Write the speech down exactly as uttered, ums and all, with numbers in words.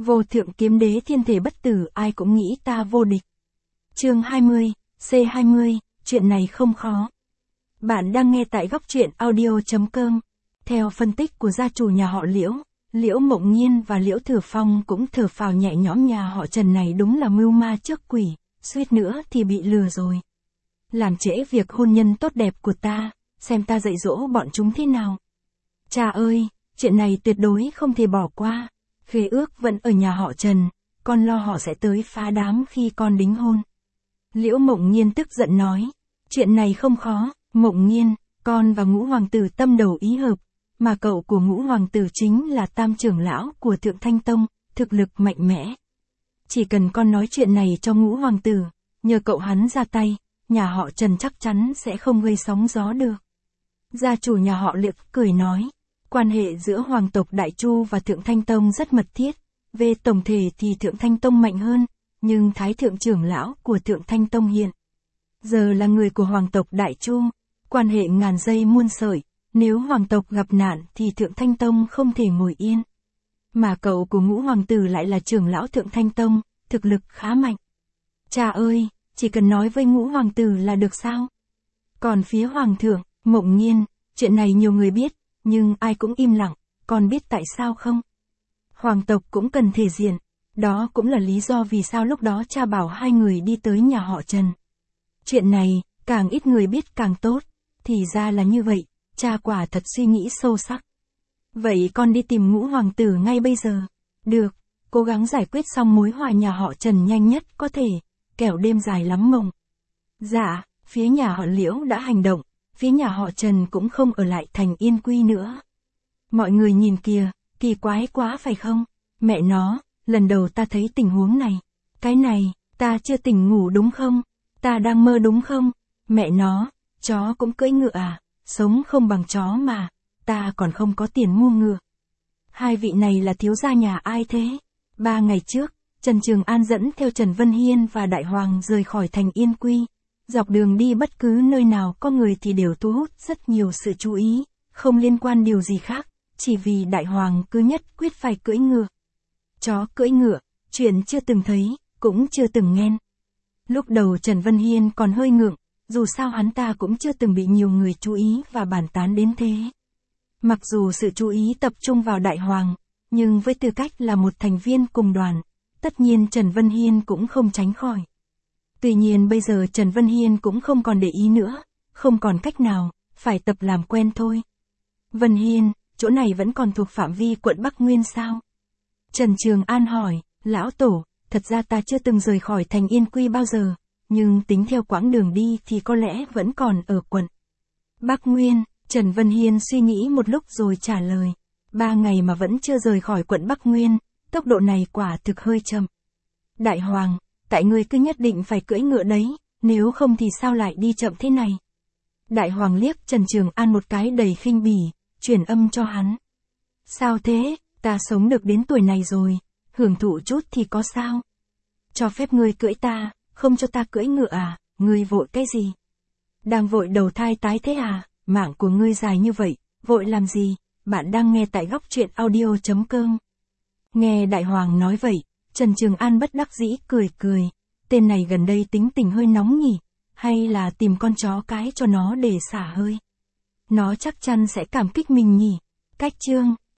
Vô thượng kiếm đế thiên thể bất tử, ai cũng nghĩ ta vô địch. Chương hai mươi, C hai mươi, chuyện này không khó. Bạn đang nghe tại góc truyện audio.com. Theo phân tích của gia chủ nhà họ Liễu, Liễu Mộng Nhiên và Liễu Thừa Phong cũng thở phào nhẹ nhõm, nhà họ Trần này đúng là mưu ma trước quỷ, suýt nữa thì bị lừa rồi. Làm trễ việc hôn nhân tốt đẹp của ta, xem ta dạy dỗ bọn chúng thế nào. Cha ơi, chuyện này tuyệt đối không thể bỏ qua. Khế ước vẫn ở nhà họ Trần, con lo họ sẽ tới phá đám khi con đính hôn. Liễu Mộng Nhiên tức giận nói, chuyện này không khó, Mộng Nhiên, con và Ngũ Hoàng tử tâm đầu ý hợp, mà cậu của Ngũ Hoàng tử chính là tam trưởng lão của Thượng Thanh Tông, thực lực mạnh mẽ. Chỉ cần con nói chuyện này cho Ngũ Hoàng tử, nhờ cậu hắn ra tay, nhà họ Trần chắc chắn sẽ không gây sóng gió được. Gia chủ nhà họ Liễu cười nói, quan hệ giữa Hoàng tộc Đại Chu và Thượng Thanh Tông rất mật thiết, về tổng thể thì Thượng Thanh Tông mạnh hơn, nhưng Thái thượng trưởng lão của Thượng Thanh Tông hiện giờ là người của Hoàng tộc Đại Chu, quan hệ ngàn dây muôn sợi, nếu Hoàng tộc gặp nạn thì Thượng Thanh Tông không thể ngồi yên. Mà cậu của Ngũ Hoàng tử lại là trưởng lão Thượng Thanh Tông, thực lực khá mạnh. Cha ơi, chỉ cần nói với Ngũ Hoàng tử là được sao? Còn phía Hoàng thượng, Mộng Nhiên, chuyện này nhiều người biết, nhưng ai cũng im lặng, con biết tại sao không? Hoàng tộc cũng cần thể diện, đó cũng là lý do vì sao lúc đó cha bảo hai người đi tới nhà họ Trần. Chuyện này, càng ít người biết càng tốt, thì ra là như vậy, cha quả thật suy nghĩ sâu sắc. Vậy con đi tìm Ngũ Hoàng tử ngay bây giờ. Được, cố gắng giải quyết xong mối hòa nhà họ Trần nhanh nhất có thể, kẻo đêm dài lắm mộng. Dạ, phía nhà họ Liễu đã hành động, phía nhà họ Trần cũng không ở lại thành Yên Quy nữa. Mọi người nhìn kìa, kỳ quái quá phải không? Mẹ nó, lần đầu ta thấy tình huống này. Cái này, ta chưa tỉnh ngủ đúng không? Ta đang mơ đúng không? Mẹ nó, chó cũng cưỡi ngựa à? Sống không bằng chó mà, ta còn không có tiền mua ngựa. Hai vị này là thiếu gia nhà ai thế? Ba ngày trước, Trần Trường An dẫn theo Trần Vân Hiên và Đại Hoàng rời khỏi thành Yên Quy. Dọc đường đi bất cứ nơi nào có người thì đều thu hút rất nhiều sự chú ý, không liên quan điều gì khác, chỉ vì Đại Hoàng cứ nhất quyết phải cưỡi ngựa. Chó cưỡi ngựa, chuyện chưa từng thấy, cũng chưa từng nghe. Lúc đầu Trần Vân Hiên còn hơi ngượng, dù sao hắn ta cũng chưa từng bị nhiều người chú ý và bàn tán đến thế. Mặc dù sự chú ý tập trung vào Đại Hoàng, nhưng với tư cách là một thành viên cùng đoàn, tất nhiên Trần Vân Hiên cũng không tránh khỏi. Tuy nhiên bây giờ Trần Vân Hiên cũng không còn để ý nữa, không còn cách nào, phải tập làm quen thôi. Vân Hiên, chỗ này vẫn còn thuộc phạm vi quận Bắc Nguyên sao? Trần Trường An hỏi, lão tổ, thật ra ta chưa từng rời khỏi thành Yên Quy bao giờ, nhưng tính theo quãng đường đi thì có lẽ vẫn còn ở quận Bắc Nguyên. Trần Vân Hiên suy nghĩ một lúc rồi trả lời, ba ngày mà vẫn chưa rời khỏi quận Bắc Nguyên, tốc độ này quả thực hơi chậm. Đại Hoàng, tại ngươi cứ nhất định phải cưỡi ngựa đấy, nếu không thì sao lại đi chậm thế này? Đại Hoàng liếc Trần Trường An một cái đầy khinh bỉ, truyền âm cho hắn. Sao thế, ta sống được đến tuổi này rồi, hưởng thụ chút thì có sao? Cho phép ngươi cưỡi ta, không cho ta cưỡi ngựa à, ngươi vội cái gì? Đang vội đầu thai tái thế à, mạng của ngươi dài như vậy, vội làm gì? Bạn đang nghe tại góc truyện audio.com. Nghe Đại Hoàng nói vậy, Trần Trường An bất đắc dĩ cười cười, tên này gần đây tính tình hơi nóng nhỉ, hay là tìm con chó cái cho nó để xả hơi. Nó chắc chắn sẽ cảm kích mình nhỉ. Cách chương